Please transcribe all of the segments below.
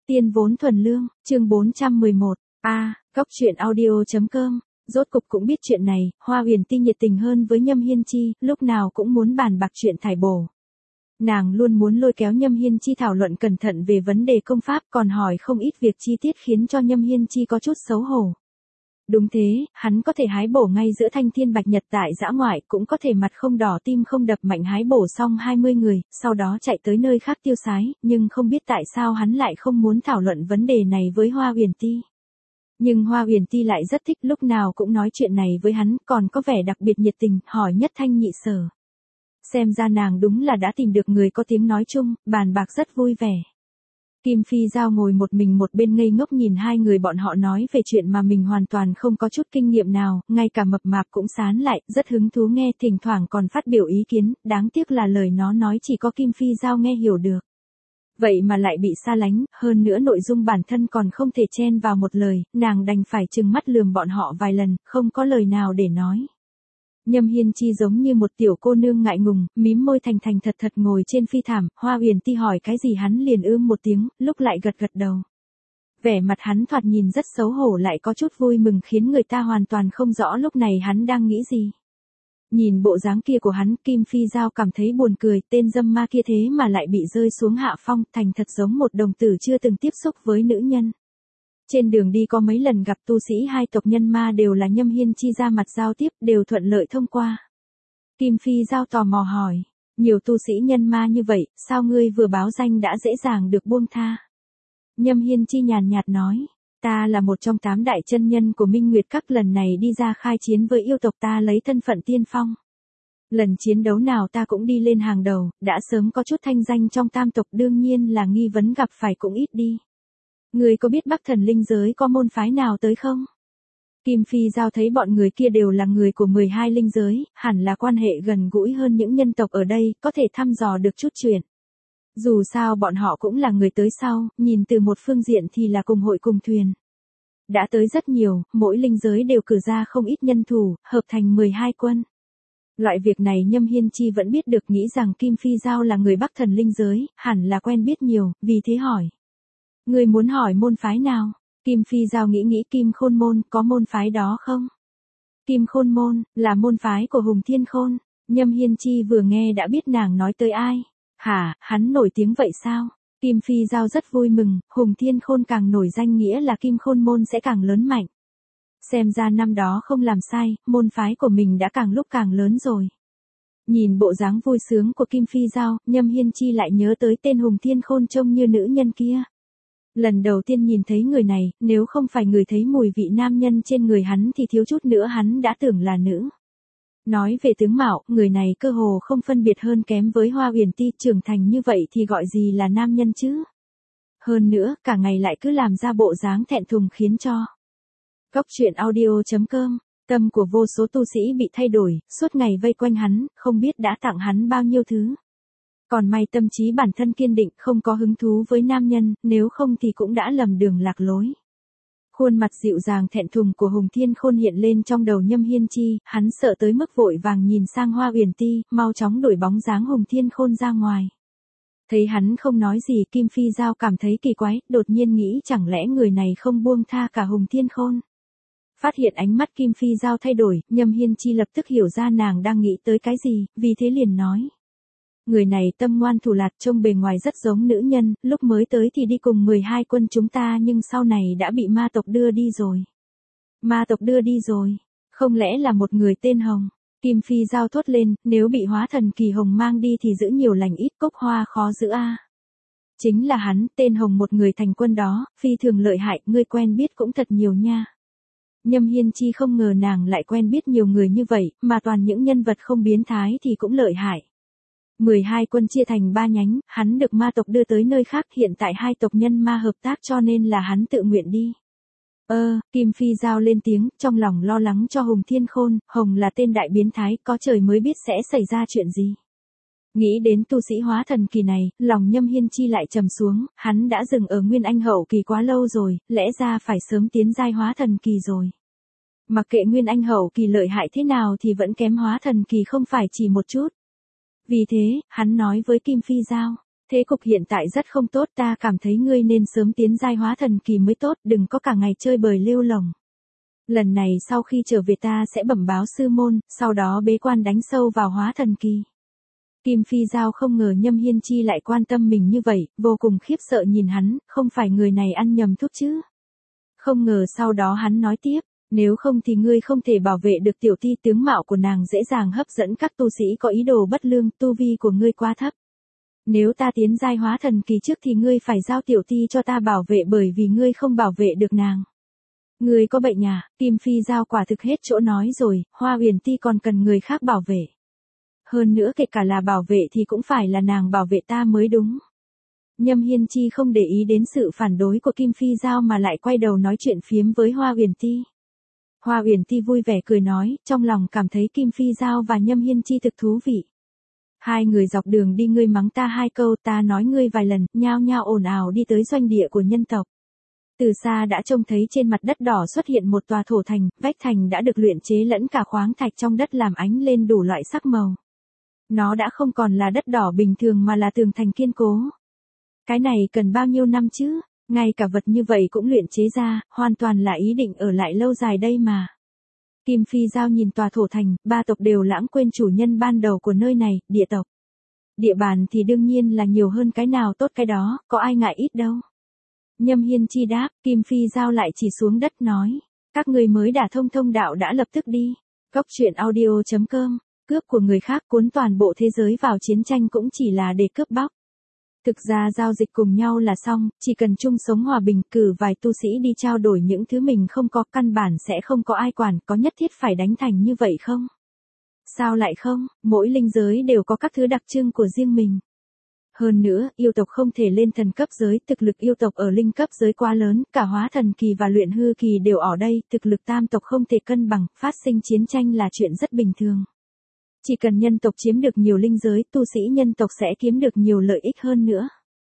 Tiên vốn thuần lương, chương 411, Góc truyện audio.com. Rốt cục cũng biết chuyện này, Hoa Huyền Ti nhiệt tình hơn với Nhâm Hiên Chi, lúc nào cũng muốn bàn bạc chuyện thải bổ. Nàng luôn muốn lôi kéo Nhâm Hiên Chi thảo luận cẩn thận về vấn đề công pháp, còn hỏi không ít việc chi tiết khiến cho Nhâm Hiên Chi có chút xấu hổ. Đúng thế, hắn có thể hái bổ ngay giữa thanh thiên bạch nhật tại dã ngoại, cũng có thể mặt không đỏ tim không đập mạnh hái bổ xong 20 người, sau đó chạy tới nơi khác tiêu sái, nhưng không biết tại sao hắn lại không muốn thảo luận vấn đề này với Hoa Huyền Ti. Nhưng Hoa Huyền Ti lại rất thích, lúc nào cũng nói chuyện này với hắn, còn có vẻ đặc biệt nhiệt tình, hỏi nhất thanh nhị sở. Xem ra nàng đúng là đã tìm được người có tiếng nói chung, bàn bạc rất vui vẻ. Kim Phi Giao ngồi một mình một bên ngây ngốc nhìn hai người bọn họ nói về chuyện mà mình hoàn toàn không có chút kinh nghiệm nào, ngay cả mập mạp cũng sán lại, rất hứng thú nghe, thỉnh thoảng còn phát biểu ý kiến, đáng tiếc là lời nó nói chỉ có Kim Phi Giao nghe hiểu được. Vậy mà lại bị xa lánh, hơn nữa nội dung bản thân còn không thể chen vào một lời, nàng đành phải trừng mắt lườm bọn họ vài lần, không có lời nào để nói. Nhâm Hiên Chi giống như một tiểu cô nương ngại ngùng, mím môi thành thành thật thật ngồi trên phi thảm, Hoa Huyền Ti hỏi cái gì hắn liền một tiếng, lúc lại gật gật đầu. Vẻ mặt hắn thoạt nhìn rất xấu hổ lại có chút vui mừng khiến người ta hoàn toàn không rõ lúc này hắn đang nghĩ gì. Nhìn bộ dáng kia của hắn, Kim Phi Giao cảm thấy buồn cười, tên dâm ma kia thế mà lại bị rơi xuống hạ phong, thành thật giống một đồng tử chưa từng tiếp xúc với nữ nhân. Trên đường đi có mấy lần gặp tu sĩ hai tộc nhân ma đều là Nhâm Hiên Chi ra mặt giao tiếp, đều thuận lợi thông qua. Kim Phi Giao tò mò hỏi, nhiều tu sĩ nhân ma như vậy, sao ngươi vừa báo danh đã dễ dàng được buông tha? Nhâm Hiên Chi nhàn nhạt nói, ta là một trong 8 đại chân nhân của Minh Nguyệt Các, lần này đi ra khai chiến với yêu tộc ta lấy thân phận tiên phong. Lần chiến đấu nào ta cũng đi lên hàng đầu, đã sớm có chút thanh danh trong tam tộc, đương nhiên là nghi vấn gặp phải cũng ít đi. Người có biết Bắc Thần Linh giới có môn phái nào tới không? Kim Phi Giao thấy bọn người kia đều là người của 12 linh giới, hẳn là quan hệ gần gũi hơn những nhân tộc ở đây, có thể thăm dò được chút chuyện. Dù sao bọn họ cũng là người tới sau, nhìn từ một phương diện thì là cùng hội cùng thuyền. Đã tới rất nhiều, mỗi linh giới đều cử ra không ít nhân thủ, hợp thành 12 quân. Loại việc này Nhâm Hiên Chi vẫn biết được, nghĩ rằng Kim Phi Giao là người Bắc Thần Linh giới, hẳn là quen biết nhiều, vì thế hỏi. Người muốn hỏi môn phái nào? Kim Phi Giao nghĩ Kim Khôn Môn, có môn phái đó không? Kim Khôn Môn, là môn phái của Hùng Thiên Khôn. Nhâm Hiên Chi vừa nghe đã biết nàng nói tới ai. Hả, hắn nổi tiếng vậy sao? Kim Phi Giao rất vui mừng, Hùng Thiên Khôn càng nổi danh nghĩa là Kim Khôn Môn sẽ càng lớn mạnh. Xem ra năm đó không làm sai, môn phái của mình đã càng lúc càng lớn rồi. Nhìn bộ dáng vui sướng của Kim Phi Giao, Nhâm Hiên Chi lại nhớ tới tên Hùng Thiên Khôn trông như nữ nhân kia. Lần đầu tiên nhìn thấy người này, nếu không phải người thấy mùi vị nam nhân trên người hắn thì thiếu chút nữa hắn đã tưởng là nữ. Nói về tướng mạo, người này cơ hồ không phân biệt hơn kém với Hoa Huyền Ti, trưởng thành như vậy thì gọi gì là nam nhân chứ. Hơn nữa, cả ngày lại cứ làm ra bộ dáng thẹn thùng khiến cho. Góc truyện audio.com, tâm của vô số tu sĩ bị thay đổi, suốt ngày vây quanh hắn, không biết đã tặng hắn bao nhiêu thứ. Còn may tâm trí bản thân kiên định, không có hứng thú với nam nhân, nếu không thì cũng đã lầm đường lạc lối. Khuôn mặt dịu dàng thẹn thùng của Hùng Thiên Khôn hiện lên trong đầu Nhâm Hiên Chi, hắn sợ tới mức vội vàng nhìn sang Hoa Huyền Ti, mau chóng đuổi bóng dáng Hùng Thiên Khôn ra ngoài. Thấy hắn không nói gì, Kim Phi Giao cảm thấy kỳ quái, đột nhiên nghĩ chẳng lẽ người này không buông tha cả Hùng Thiên Khôn. Phát hiện ánh mắt Kim Phi Giao thay đổi, Nhâm Hiên Chi lập tức hiểu ra nàng đang nghĩ tới cái gì, vì thế liền nói. Người này tâm ngoan thủ lạt, trông bề ngoài rất giống nữ nhân, lúc mới tới thì đi cùng 12 quân chúng ta nhưng sau này đã bị ma tộc đưa đi rồi. Ma tộc đưa đi rồi, không lẽ là một người tên Hồng? Kim Phi Giao thốt lên, nếu bị hóa thần kỳ Hồng mang đi thì giữ nhiều lành ít, cốc hoa khó giữ a. Chính là hắn, tên Hồng, một người thành quân đó, phi thường lợi hại, ngươi quen biết cũng thật nhiều nha. Nhâm Hiên Chi không ngờ nàng lại quen biết nhiều người như vậy, mà toàn những nhân vật không biến thái thì cũng lợi hại. 12 quân chia thành 3 nhánh, hắn được ma tộc đưa tới nơi khác, hiện tại hai tộc nhân ma hợp tác cho nên là hắn tự nguyện đi. Kim Phi Giao lên tiếng, trong lòng lo lắng cho Hùng Thiên Khôn, Hồng là tên đại biến thái, có trời mới biết sẽ xảy ra chuyện gì. Nghĩ đến tu sĩ hóa thần kỳ này, lòng Nhâm Hiên Chi lại trầm xuống, hắn đã dừng ở Nguyên Anh hậu kỳ quá lâu rồi, lẽ ra phải sớm tiến giai hóa thần kỳ rồi. Mặc kệ Nguyên Anh hậu kỳ lợi hại thế nào thì vẫn kém hóa thần kỳ không phải chỉ một chút. Vì thế, hắn nói với Kim Phi Giao, Thế cục hiện tại rất không tốt, ta cảm thấy ngươi nên sớm tiến giai hóa thần kỳ mới tốt, đừng có cả ngày chơi bời lêu lồng. Lần này sau khi trở về ta sẽ bẩm báo sư môn, sau đó bế quan đánh sâu vào hóa thần kỳ. Kim Phi Giao không ngờ Nhâm Hiên Chi lại quan tâm mình như vậy, vô cùng khiếp sợ nhìn hắn, không phải người này ăn nhầm thuốc chứ. Không ngờ sau đó hắn nói tiếp, nếu không thì ngươi không thể bảo vệ được tiểu ti, tướng mạo của nàng dễ dàng hấp dẫn các tu sĩ có ý đồ bất lương, tu vi của ngươi quá thấp. Nếu ta tiến giai hóa thần kỳ trước thì ngươi phải giao tiểu ti cho ta bảo vệ, bởi vì ngươi không bảo vệ được nàng. Ngươi có bệnh à? Kim Phi Giao quả thực hết chỗ nói rồi, Hoa Huyền Ti còn cần người khác bảo vệ. Hơn nữa kể cả là bảo vệ thì cũng phải là nàng bảo vệ ta mới đúng. Nhâm Hiên Chi không để ý đến sự phản đối của Kim Phi Giao mà lại quay đầu nói chuyện phiếm với Hoa Huyền Ti. Hoa Huyền Ti vui vẻ cười nói, trong lòng cảm thấy Kim Phi Giao và Nhâm Hiên Chi thực thú vị. Hai người dọc đường đi, ngươi mắng ta 2 câu, ta nói ngươi vài lần, nhao nhao ồn ào đi tới doanh địa của nhân tộc. Từ xa đã trông thấy trên mặt đất đỏ xuất hiện một tòa thổ thành, vách thành đã được luyện chế lẫn cả khoáng thạch trong đất làm ánh lên đủ loại sắc màu. Nó đã không còn là đất đỏ bình thường mà là tường thành kiên cố. Cái này cần bao nhiêu năm chứ, ngay cả vật như vậy cũng luyện chế ra, hoàn toàn là ý định ở lại lâu dài đây mà. Kim Phi Giao nhìn tòa thổ thành, 3 tộc đều lãng quên chủ nhân ban đầu của nơi này, địa tộc. Địa bàn thì đương nhiên là nhiều hơn cái nào tốt cái đó, có ai ngại ít đâu. Nhâm Hiên Chi đáp, Kim Phi Giao lại chỉ xuống đất nói, các người mới đả thông đạo đã lập tức đi. Góc truyện audio.com, cướp của người khác cuốn toàn bộ thế giới vào chiến tranh cũng chỉ là để cướp bóc. Thực ra giao dịch cùng nhau là xong, chỉ cần chung sống hòa bình, cử vài tu sĩ đi trao đổi những thứ mình không có, căn bản sẽ không có ai quản, có nhất thiết phải đánh thành như vậy không? Sao lại không, mỗi linh giới đều có các thứ đặc trưng của riêng mình. Hơn nữa, yêu tộc không thể lên thần cấp giới, thực lực yêu tộc ở linh cấp giới quá lớn, cả hóa thần kỳ và luyện hư kỳ đều ở đây, thực lực tam tộc không thể cân bằng, phát sinh chiến tranh là chuyện rất bình thường. Chỉ cần nhân tộc chiếm được nhiều linh giới, tu sĩ nhân tộc sẽ kiếm được nhiều lợi ích hơn nữa.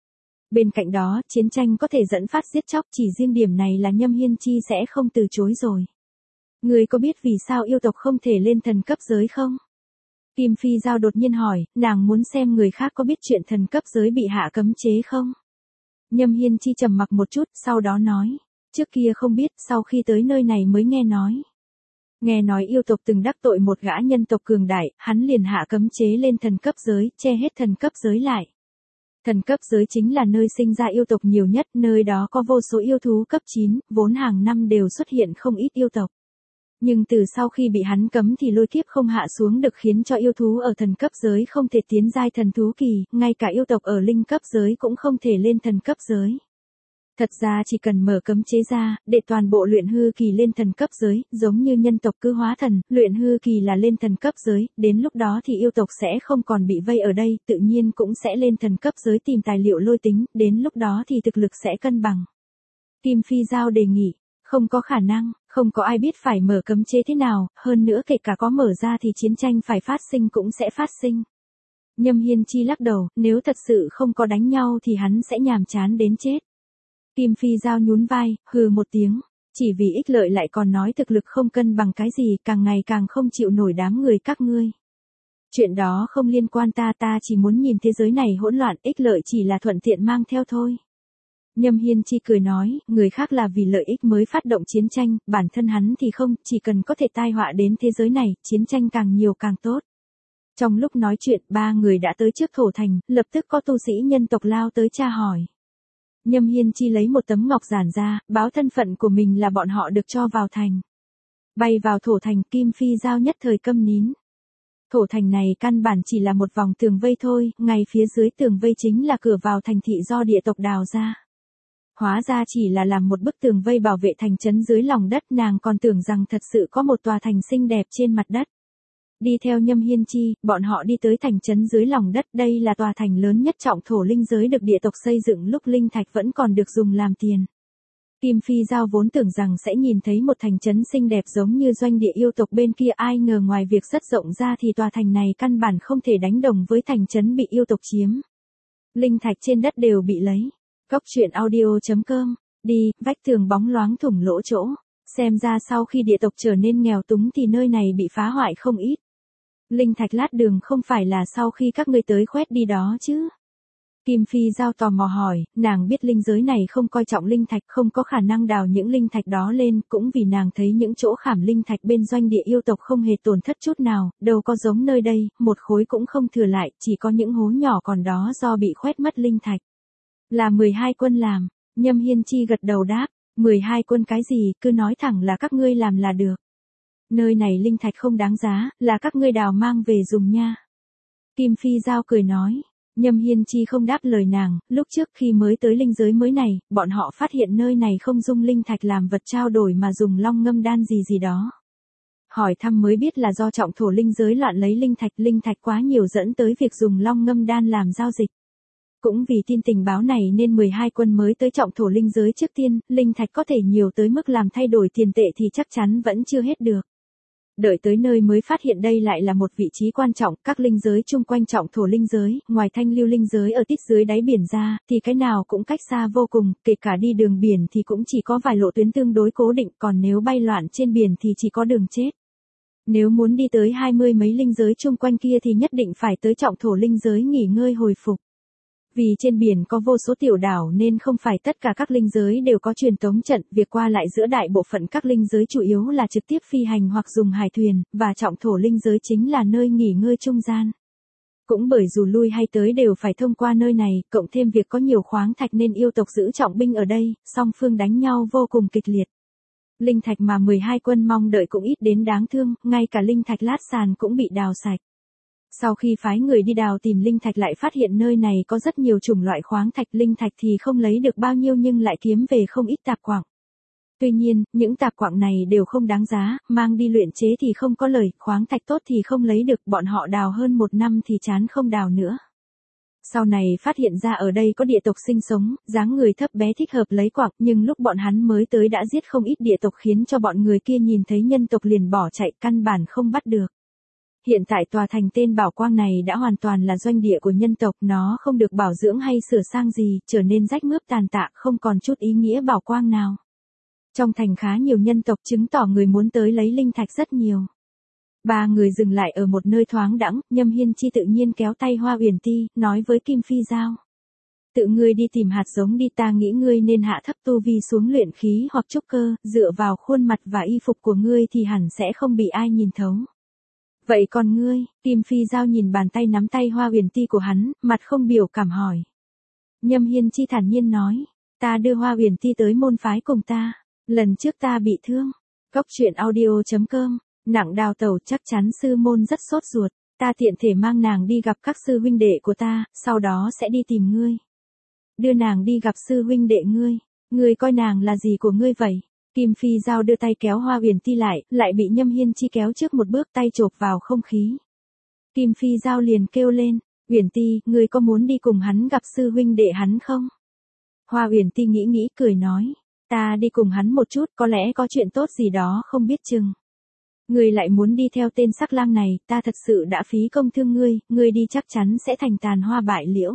Bên cạnh đó, chiến tranh có thể dẫn phát giết chóc, chỉ riêng điểm này là Nhâm Hiên Chi sẽ không từ chối rồi. Người có biết vì sao yêu tộc không thể lên thần cấp giới không? Kim Phi Giao đột nhiên hỏi, nàng muốn xem người khác có biết chuyện thần cấp giới bị hạ cấm chế không? Nhâm Hiên Chi trầm mặc một chút, sau đó nói, trước kia không biết, sau khi tới nơi này mới nghe nói. Nghe nói yêu tộc từng đắc tội một gã nhân tộc cường đại, hắn liền hạ cấm chế lên thần cấp giới, che hết thần cấp giới lại. Thần cấp giới chính là nơi sinh ra yêu tộc nhiều nhất, nơi đó có vô số yêu thú cấp 9, vốn hàng năm đều xuất hiện không ít yêu tộc. Nhưng từ sau khi bị hắn cấm thì lôi kiếp không hạ xuống được, khiến cho yêu thú ở thần cấp giới không thể tiến giai thần thú kỳ, ngay cả yêu tộc ở linh cấp giới cũng không thể lên thần cấp giới. Thật ra chỉ cần mở cấm chế ra, để toàn bộ luyện hư kỳ lên thần cấp giới, giống như nhân tộc cứ hóa thần, luyện hư kỳ là lên thần cấp giới, đến lúc đó thì yêu tộc sẽ không còn bị vây ở đây, tự nhiên cũng sẽ lên thần cấp giới tìm tài liệu lôi tính, đến lúc đó thì thực lực sẽ cân bằng. Kim Phi Giao đề nghị, không có khả năng, không có ai biết phải mở cấm chế thế nào, hơn nữa kể cả có mở ra thì chiến tranh phải phát sinh cũng sẽ phát sinh. Nhâm Hiên Chi lắc đầu, nếu thật sự không có đánh nhau thì hắn sẽ nhàm chán đến chết. Kim Phi Giao nhún vai, hừ một tiếng, chỉ vì ích lợi lại còn nói thực lực không cân bằng cái gì, càng ngày càng không chịu nổi đám người các ngươi. Chuyện đó không liên quan ta, ta chỉ muốn nhìn thế giới này hỗn loạn, ích lợi chỉ là thuận tiện mang theo thôi. Nhâm Hiên Chi cười nói, người khác là vì lợi ích mới phát động chiến tranh, bản thân hắn thì không, chỉ cần có thể tai họa đến thế giới này, chiến tranh càng nhiều càng tốt. Trong lúc nói chuyện, 3 người đã tới trước thổ thành, lập tức có tu sĩ nhân tộc lao tới tra hỏi. Nhâm Hiên Chi lấy một tấm ngọc giản ra, báo thân phận của mình là bọn họ được cho vào thành. Bay vào thổ thành, Kim Phi Giao nhất thời câm nín. Thổ thành này căn bản chỉ là một vòng tường vây thôi, ngay phía dưới tường vây chính là cửa vào thành thị do địa tộc đào ra. Hóa ra chỉ là làm một bức tường vây bảo vệ thành trấn dưới lòng đất, nàng còn tưởng rằng thật sự có một tòa thành xinh đẹp trên mặt đất. Đi theo Nhâm Hiên Chi, bọn họ đi tới thành trấn dưới lòng đất, đây là tòa thành lớn nhất trọng thổ linh giới được địa tộc xây dựng lúc linh thạch vẫn còn được dùng làm tiền. Kim Phi Giao vốn tưởng rằng sẽ nhìn thấy một thành trấn xinh đẹp giống như doanh địa yêu tộc bên kia, ai ngờ ngoài việc rất rộng ra thì tòa thành này căn bản không thể đánh đồng với thành trấn bị yêu tộc chiếm. Linh thạch trên đất đều bị lấy. Góc truyện audio.com, đi, vách tường bóng loáng thủng lỗ chỗ. Xem ra sau khi địa tộc trở nên nghèo túng thì nơi này bị phá hoại không ít. Linh thạch lát đường không phải là sau khi các ngươi tới khoét đi đó chứ. Kim Phi Giao tò mò hỏi, nàng biết linh giới này không coi trọng linh thạch, không có khả năng đào những linh thạch đó lên, cũng vì nàng thấy những chỗ khảm linh thạch bên doanh địa yêu tộc không hề tổn thất chút nào, đâu có giống nơi đây, một khối cũng không thừa lại, chỉ có những hố nhỏ còn đó do bị khoét mất linh thạch. Là 12 quân làm, Nhâm Hiên Chi gật đầu đáp, 12 quân cái gì, cứ nói thẳng là các ngươi làm là được. Nơi này linh thạch không đáng giá, là các ngươi đào mang về dùng nha. Kim Phi Giao cười nói. Nhâm Hiên Chi không đáp lời nàng, lúc trước khi mới tới linh giới mới này, bọn họ phát hiện nơi này không dung linh thạch làm vật trao đổi mà dùng long ngâm đan gì đó. Hỏi thăm mới biết là do trọng thổ linh giới loạn lấy linh thạch quá nhiều dẫn tới việc dùng long ngâm đan làm giao dịch. Cũng vì tin tình báo này nên 12 quân mới tới trọng thổ linh giới trước tiên, linh thạch có thể nhiều tới mức làm thay đổi tiền tệ thì chắc chắn vẫn chưa hết được. Đợi tới nơi mới phát hiện đây lại là một vị trí quan trọng, các linh giới chung quanh trọng thổ linh giới, ngoài thanh lưu linh giới ở tít dưới đáy biển ra, thì cái nào cũng cách xa vô cùng, kể cả đi đường biển thì cũng chỉ có vài lộ tuyến tương đối cố định, còn nếu bay loạn trên biển thì chỉ có đường chết. Nếu muốn đi tới 20 mấy linh giới chung quanh kia thì nhất định phải tới trọng thổ linh giới nghỉ ngơi hồi phục. Vì trên biển có vô số tiểu đảo nên không phải tất cả các linh giới đều có truyền tống trận, việc qua lại giữa đại bộ phận các linh giới chủ yếu là trực tiếp phi hành hoặc dùng hải thuyền, và trọng thổ linh giới chính là nơi nghỉ ngơi trung gian. Cũng bởi dù lui hay tới đều phải thông qua nơi này, cộng thêm việc có nhiều khoáng thạch nên yêu tộc giữ trọng binh ở đây, song phương đánh nhau vô cùng kịch liệt. Linh thạch mà 12 quân mong đợi cũng ít đến đáng thương, ngay cả linh thạch lát sàn cũng bị đào sạch. Sau khi phái người đi đào tìm linh thạch lại phát hiện nơi này có rất nhiều chủng loại khoáng thạch, linh thạch thì không lấy được bao nhiêu nhưng lại kiếm về không ít tạp quặng. Tuy nhiên, những tạp quặng này đều không đáng giá, mang đi luyện chế thì không có lời, khoáng thạch tốt thì không lấy được, bọn họ đào hơn 1 năm thì chán không đào nữa. Sau này phát hiện ra ở đây có địa tộc sinh sống, dáng người thấp bé thích hợp lấy quặng, nhưng lúc bọn hắn mới tới đã giết không ít địa tộc khiến cho bọn người kia nhìn thấy nhân tộc liền bỏ chạy, căn bản không bắt được. Hiện tại tòa thành tên Bảo Quang này đã hoàn toàn là doanh địa của nhân tộc, nó không được bảo dưỡng hay sửa sang gì, trở nên rách mướp tàn tạ, không còn chút ý nghĩa bảo quang nào. Trong thành khá nhiều nhân tộc chứng tỏ người muốn tới lấy linh thạch rất nhiều. 3 người dừng lại ở một nơi thoáng đãng, Nhâm Hiên Chi tự nhiên kéo tay Hoa Uyển Ti, nói với Kim Phi Giao. Tự ngươi đi tìm hạt giống đi, ta nghĩ ngươi nên hạ thấp tu vi xuống luyện khí hoặc trúc cơ, dựa vào khuôn mặt và y phục của ngươi thì hẳn sẽ không bị ai nhìn thấu. Vậy còn ngươi? Kim Phi Giao nhìn bàn tay nắm tay Hoa Uyển Ti của hắn, mặt không biểu cảm hỏi. Nhâm Hiên Chi thản nhiên nói, ta đưa Hoa Uyển Ti tới môn phái cùng ta, lần trước ta bị thương. Cốc truyện audio.com, nặng đào tẩu, chắc chắn sư môn rất sốt ruột, ta tiện thể mang nàng đi gặp các sư huynh đệ của ta, sau đó sẽ đi tìm ngươi. Đưa nàng đi gặp sư huynh đệ ngươi coi nàng là gì của ngươi vậy? Kim Phi Giao đưa tay kéo Hoa Uyển Ti lại bị Nhâm Hiên Chi kéo trước một bước, tay chộp vào không khí. Kim Phi Giao liền kêu lên, Uyển Ti, ngươi có muốn đi cùng hắn gặp sư huynh đệ hắn không? Hoa Uyển Ti nghĩ cười nói, ta đi cùng hắn một chút, có lẽ có chuyện tốt gì đó không biết chừng. Ngươi lại muốn đi theo tên sắc lang này, ta thật sự đã phí công thương ngươi đi chắc chắn sẽ thành tàn hoa bại liễu.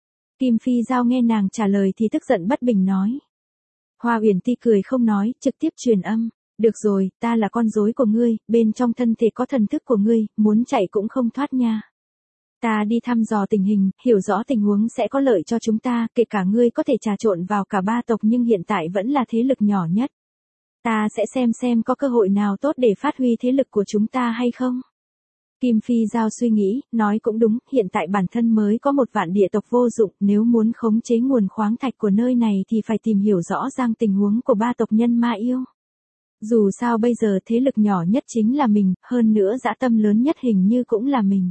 Kim Phi Giao nghe nàng trả lời thì tức giận bất bình nói. Hoa Uyển Ti cười không nói, trực tiếp truyền âm, được rồi, ta là con rối của ngươi, bên trong thân thể có thần thức của ngươi, muốn chạy cũng không thoát nha. Ta đi thăm dò tình hình, hiểu rõ tình huống sẽ có lợi cho chúng ta, kể cả ngươi có thể trà trộn vào cả 3 tộc nhưng hiện tại vẫn là thế lực nhỏ nhất. Ta sẽ xem có cơ hội nào tốt để phát huy thế lực của chúng ta hay không. Kim Phi Giao suy nghĩ, nói cũng đúng, hiện tại bản thân mới có 1 vạn địa tộc vô dụng, nếu muốn khống chế nguồn khoáng thạch của nơi này thì phải tìm hiểu rõ ràng tình huống của 3 tộc nhân ma yêu. Dù sao bây giờ thế lực nhỏ nhất chính là mình, hơn nữa dã tâm lớn nhất hình như cũng là mình.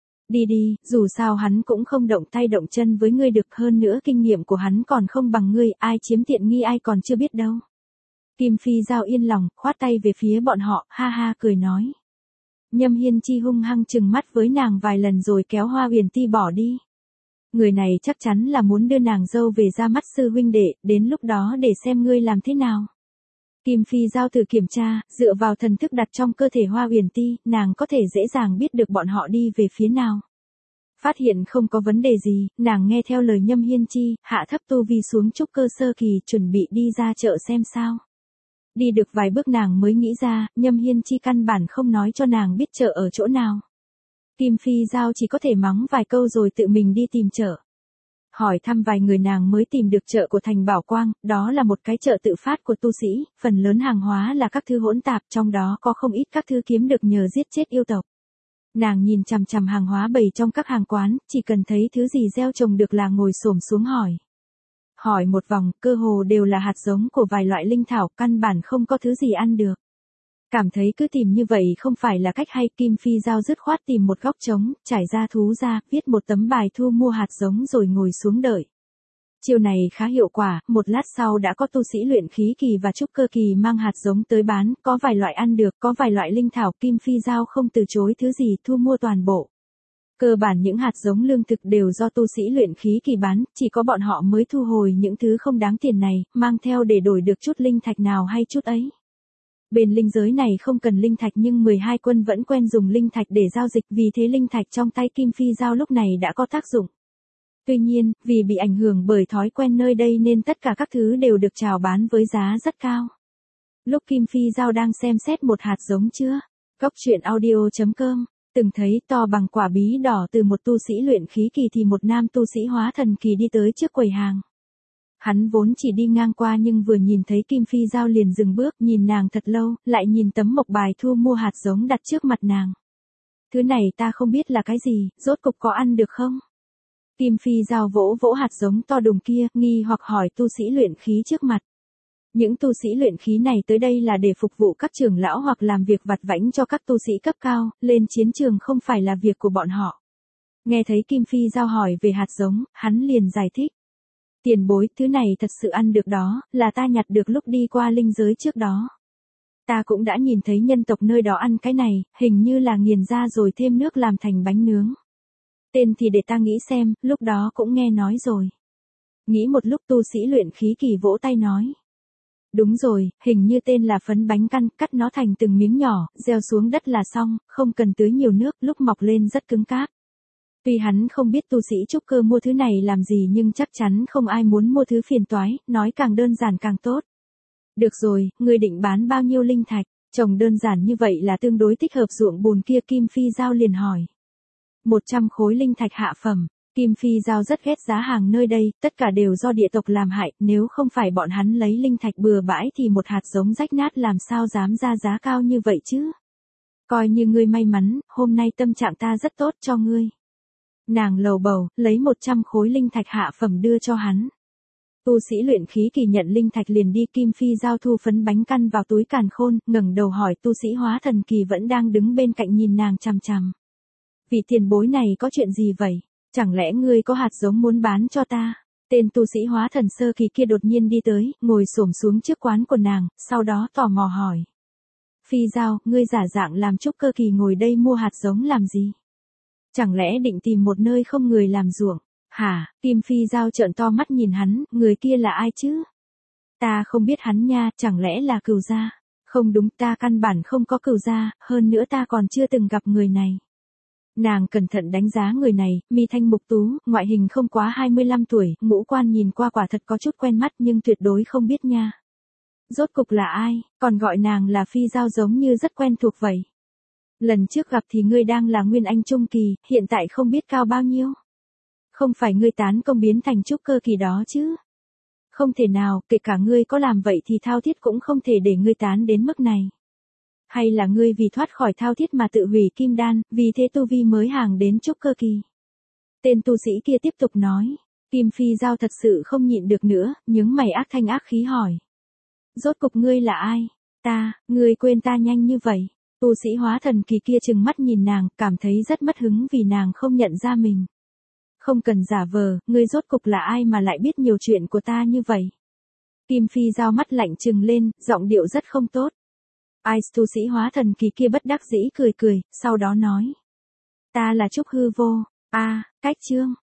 Đi, dù sao hắn cũng không động tay động chân với ngươi được, hơn nữa kinh nghiệm của hắn còn không bằng ngươi, ai chiếm tiện nghi ai còn chưa biết đâu. Kim Phi Giao yên lòng, khoát tay về phía bọn họ, ha ha cười nói. Nhâm Hiên Chi hung hăng trừng mắt với nàng vài lần rồi kéo Hoa Uyển Ti bỏ đi. Người này chắc chắn là muốn đưa nàng dâu về ra mắt sư huynh đệ, đến lúc đó để xem ngươi làm thế nào. Kim Phi Giao thử kiểm tra, dựa vào thần thức đặt trong cơ thể Hoa Uyển Ti, nàng có thể dễ dàng biết được bọn họ đi về phía nào. Phát hiện không có vấn đề gì, nàng nghe theo lời Nhâm Hiên Chi, hạ thấp tu vi xuống trúc cơ sơ kỳ, chuẩn bị đi ra chợ xem sao. Đi được vài bước nàng mới nghĩ ra, Nhâm Hiên Chi căn bản không nói cho nàng biết chợ ở chỗ nào. Kim Phi Giao chỉ có thể mắng vài câu rồi tự mình đi tìm chợ. Hỏi thăm vài người nàng mới tìm được chợ của thành Bảo Quang, đó là một cái chợ tự phát của tu sĩ, phần lớn hàng hóa là các thứ hỗn tạp, trong đó có không ít các thứ kiếm được nhờ giết chết yêu tộc. Nàng nhìn chằm chằm hàng hóa bày trong các hàng quán, chỉ cần thấy thứ gì gieo trồng được là ngồi xổm xuống hỏi. Hỏi một vòng, cơ hồ đều là hạt giống của vài loại linh thảo, căn bản không có thứ gì ăn được. Cảm thấy cứ tìm như vậy không phải là cách hay, Kim Phi Giao dứt khoát tìm một góc trống, trải ra thú ra, viết một tấm bài thu mua hạt giống rồi ngồi xuống đợi. Chiều này khá hiệu quả, một lát sau đã có tu sĩ luyện khí kỳ và trúc cơ kỳ mang hạt giống tới bán, có vài loại ăn được, có vài loại linh thảo, Kim Phi Giao không từ chối thứ gì, thu mua toàn bộ. Cơ bản những hạt giống lương thực đều do tu sĩ luyện khí kỳ bán, chỉ có bọn họ mới thu hồi những thứ không đáng tiền này, mang theo để đổi được chút linh thạch nào hay chút ấy. Bên linh giới này không cần linh thạch nhưng 12 quân vẫn quen dùng linh thạch để giao dịch, vì thế linh thạch trong tay Kim Phi Giao lúc này đã có tác dụng. Tuy nhiên, vì bị ảnh hưởng bởi thói quen nơi đây nên tất cả các thứ đều được chào bán với giá rất cao. Lúc Kim Phi Giao đang xem xét một hạt giống chưa, Cốc truyện audio.com, từng thấy to bằng quả bí đỏ từ một tu sĩ luyện khí kỳ thì một nam tu sĩ hóa thần kỳ đi tới trước quầy hàng. Hắn vốn chỉ đi ngang qua nhưng vừa nhìn thấy Kim Phi Giao liền dừng bước, nhìn nàng thật lâu, lại nhìn tấm mộc bài thu mua hạt giống đặt trước mặt nàng. Thứ này ta không biết là cái gì, rốt cục có ăn được không? Kim Phi Giao vỗ vỗ hạt giống to đùng kia, nghi hoặc hỏi tu sĩ luyện khí trước mặt. Những tu sĩ luyện khí này tới đây là để phục vụ các trưởng lão hoặc làm việc vặt vãnh cho các tu sĩ cấp cao, lên chiến trường không phải là việc của bọn họ. Nghe thấy Kim Phi Giao hỏi về hạt giống, hắn liền giải thích. Tiền bối, thứ này thật sự ăn được đó, là ta nhặt được lúc đi qua linh giới trước đó. Ta cũng đã nhìn thấy nhân tộc nơi đó ăn cái này, hình như là nghiền ra rồi thêm nước làm thành bánh nướng. Tên thì để ta nghĩ xem, lúc đó cũng nghe nói rồi. Nghĩ một lúc tu sĩ luyện khí kỳ vỗ tay nói. Đúng rồi, hình như tên là phấn bánh căn, cắt nó thành từng miếng nhỏ, gieo xuống đất là xong, không cần tưới nhiều nước, lúc mọc lên rất cứng cáp. Tuy hắn không biết tu sĩ trúc cơ mua thứ này làm gì nhưng chắc chắn không ai muốn mua thứ phiền toái, nói càng đơn giản càng tốt. Được rồi, ngươi định bán bao nhiêu linh thạch, trồng đơn giản như vậy là tương đối thích hợp ruộng bùn kia, Kim Phi Giao liền hỏi. 100 khối linh thạch hạ phẩm. Kim Phi Giao rất ghét giá hàng nơi đây, tất cả đều do địa tộc làm hại, nếu không phải bọn hắn lấy linh thạch bừa bãi thì một hạt giống rách nát làm sao dám ra giá cao như vậy chứ. Coi như ngươi may mắn, hôm nay tâm trạng ta rất tốt cho ngươi. Nàng lầu bầu, lấy 100 khối linh thạch hạ phẩm đưa cho hắn. Tu sĩ luyện khí kỳ nhận linh thạch liền đi, Kim Phi Giao thu phấn bánh căn vào túi càn khôn, ngẩng đầu hỏi tu sĩ hóa thần kỳ vẫn đang đứng bên cạnh nhìn nàng chằm chằm. Vị tiền bối này có chuyện gì vậy? Chẳng lẽ ngươi có hạt giống muốn bán cho ta? Tên tu sĩ hóa thần sơ kỳ kia đột nhiên đi tới, ngồi xổm xuống trước quán của nàng, sau đó tò mò hỏi. Phi Giao, ngươi giả dạng làm trúc cơ kỳ ngồi đây mua hạt giống làm gì? Chẳng lẽ định tìm một nơi không người làm ruộng? Hả? Kim Phi Giao trợn to mắt nhìn hắn, người kia là ai chứ? Ta không biết hắn nha, chẳng lẽ là Cửu gia? Không đúng, ta căn bản không có Cửu gia, hơn nữa ta còn chưa từng gặp người này. Nàng cẩn thận đánh giá người này, mi thanh mục tú, ngoại hình không quá 25 tuổi, ngũ quan nhìn qua quả thật có chút quen mắt nhưng tuyệt đối không biết nha. Rốt cục là ai, còn gọi nàng là Phi Giao giống như rất quen thuộc vậy. Lần trước gặp thì ngươi đang là Nguyên Anh Trung Kỳ, hiện tại không biết cao bao nhiêu. Không phải ngươi tán công biến thành trúc cơ kỳ đó chứ. Không thể nào, kể cả ngươi có làm vậy thì thao thiết cũng không thể để ngươi tán đến mức này. Hay là ngươi vì thoát khỏi thao thiết mà tự hủy kim đan, vì thế tu vi mới hàng đến trúc cơ kỳ. Tên tu sĩ kia tiếp tục nói. Kim Phi Giao thật sự không nhịn được nữa, nhướng mày ác thanh ác khí hỏi. Rốt cục ngươi là ai? Ta, ngươi quên ta nhanh như vậy. Tu sĩ hóa thần kỳ kia trừng mắt nhìn nàng, cảm thấy rất mất hứng vì nàng không nhận ra mình. Không cần giả vờ, ngươi rốt cục là ai mà lại biết nhiều chuyện của ta như vậy? Kim Phi Giao mắt lạnh trừng lên, giọng điệu rất không tốt. Ai, tu sĩ hóa thần kỳ kia bất đắc dĩ cười cười, sau đó nói. Ta là Trúc Hư Vô, cách chương.